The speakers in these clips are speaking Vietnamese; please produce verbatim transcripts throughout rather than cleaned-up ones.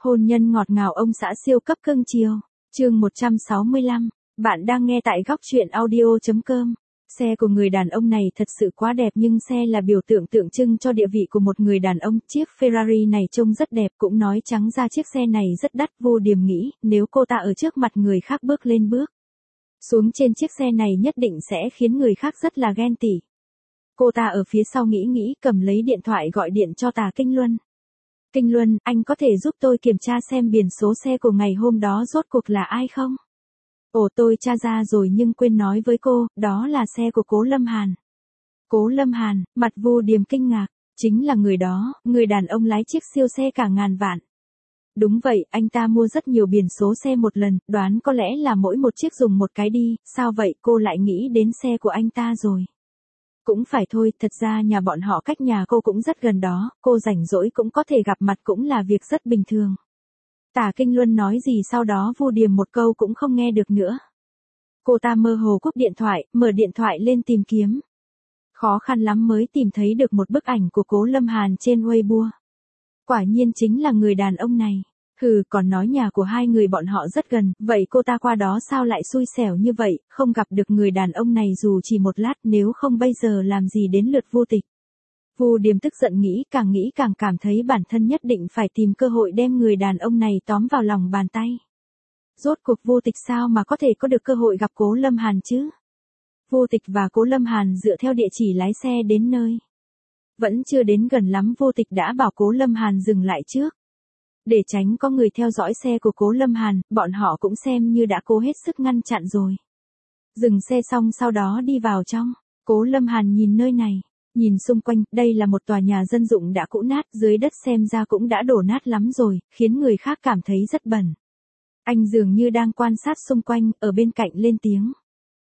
Hôn nhân ngọt ngào ông xã siêu cấp cưng chiều. Chương một trăm sáu mươi lăm. Bạn đang nghe tại góc truyện audio chấm com. Xe của người đàn ông này thật sự quá đẹp, nhưng xe là biểu tượng tượng trưng cho địa vị của một người đàn ông. Chiếc Ferrari này trông rất đẹp, cũng nói trắng ra chiếc xe này rất đắt. Vô Điềm nghĩ, nếu cô ta ở trước mặt người khác bước lên bước xuống trên chiếc xe này nhất định sẽ khiến người khác rất là ghen tị. Cô ta ở phía sau nghĩ nghĩ, cầm lấy điện thoại gọi điện cho Tả Kinh Luân. Kinh Luân, anh có thể giúp tôi kiểm tra xem biển số xe của ngày hôm đó rốt cuộc là ai không? Ồ, tôi tra ra rồi nhưng quên nói với cô, đó là xe của Cố Lâm Hàn. Cố Lâm Hàn, mặt Vô Điềm kinh ngạc, chính là người đó, người đàn ông lái chiếc siêu xe cả ngàn vạn. Đúng vậy, anh ta mua rất nhiều biển số xe một lần, đoán có lẽ là mỗi một chiếc dùng một cái đi. Sao vậy, cô lại nghĩ đến xe của anh ta rồi? Cũng phải thôi, thật ra nhà bọn họ cách nhà cô cũng rất gần đó, cô rảnh rỗi cũng có thể gặp mặt, cũng là việc rất bình thường. Tả Kinh Luân nói gì sau đó Vô Điềm một câu cũng không nghe được nữa. Cô ta mơ hồ cúp điện thoại, mở điện thoại lên tìm kiếm. Khó khăn lắm mới tìm thấy được một bức ảnh của Cố Lâm Hàn trên Weibo. Quả nhiên chính là người đàn ông này. Hừ, còn nói nhà của hai người bọn họ rất gần, vậy cô ta qua đó sao lại xui xẻo như vậy, không gặp được người đàn ông này dù chỉ một lát, nếu không bây giờ làm gì đến lượt Vô Tịch. Vô Điềm tức giận nghĩ, càng nghĩ càng cảm thấy bản thân nhất định phải tìm cơ hội đem người đàn ông này tóm vào lòng bàn tay. Rốt cuộc Vô Tịch sao mà có thể có được cơ hội gặp Cố Lâm Hàn chứ? Vô Tịch và Cố Lâm Hàn dựa theo địa chỉ lái xe đến nơi. Vẫn chưa đến gần lắm Vô Tịch đã bảo Cố Lâm Hàn dừng lại trước. Để tránh có người theo dõi xe của Cố Lâm Hàn, bọn họ cũng xem như đã cố hết sức ngăn chặn rồi. Dừng xe xong sau đó đi vào trong. Cố Lâm Hàn nhìn nơi này, nhìn xung quanh, đây là một tòa nhà dân dụng đã cũ nát, dưới đất xem ra cũng đã đổ nát lắm rồi, khiến người khác cảm thấy rất bẩn. Anh dường như đang quan sát xung quanh, ở bên cạnh lên tiếng.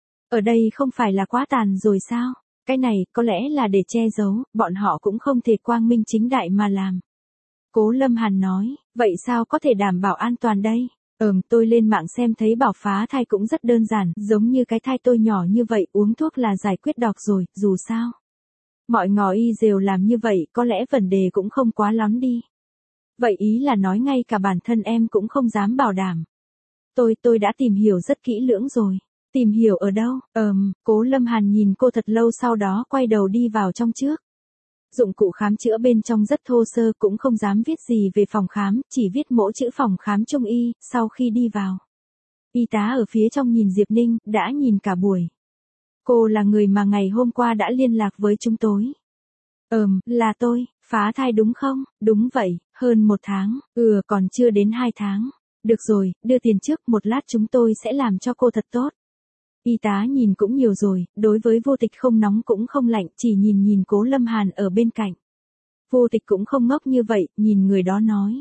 Ở đây không phải là quá tàn rồi sao? Cái này, có lẽ là để che giấu, bọn họ cũng không thể quang minh chính đại mà làm. Cố Lâm Hàn nói, vậy sao có thể đảm bảo an toàn đây? Ừm, tôi lên mạng xem thấy bảo phá thai cũng rất đơn giản, giống như cái thai tôi nhỏ như vậy, uống thuốc là giải quyết độc rồi, dù sao. Mọi ngó y đều làm như vậy, có lẽ vấn đề cũng không quá lắm đi. Vậy ý là nói ngay cả bản thân em cũng không dám bảo đảm. Tôi, tôi đã tìm hiểu rất kỹ lưỡng rồi. Tìm hiểu ở đâu? Ừm, Cố Lâm Hàn nhìn cô thật lâu sau đó quay đầu đi vào trong trước. Dụng cụ khám chữa bên trong rất thô sơ, cũng không dám viết gì về phòng khám, chỉ viết mỗi chữ phòng khám Trung y. Sau khi đi vào, y tá ở phía trong nhìn Diệp Ninh, đã nhìn cả buổi. Cô là người mà ngày hôm qua đã liên lạc với chúng tôi. Ừm, là tôi, phá thai đúng không? Đúng vậy, hơn một tháng, ừ còn chưa đến hai tháng. Được rồi, đưa tiền trước, một lát chúng tôi sẽ làm cho cô thật tốt. Y tá nhìn cũng nhiều rồi, đối với Vô Tịch không nóng cũng không lạnh, chỉ nhìn nhìn Cố Lâm Hàn ở bên cạnh. Vô Tịch cũng không ngốc như vậy, nhìn người đó nói.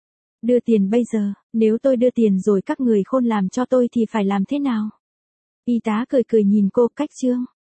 Đưa tiền bây giờ, nếu tôi đưa tiền rồi các người khôn làm cho tôi thì phải làm thế nào? Y tá cười cười nhìn cô, cách trương.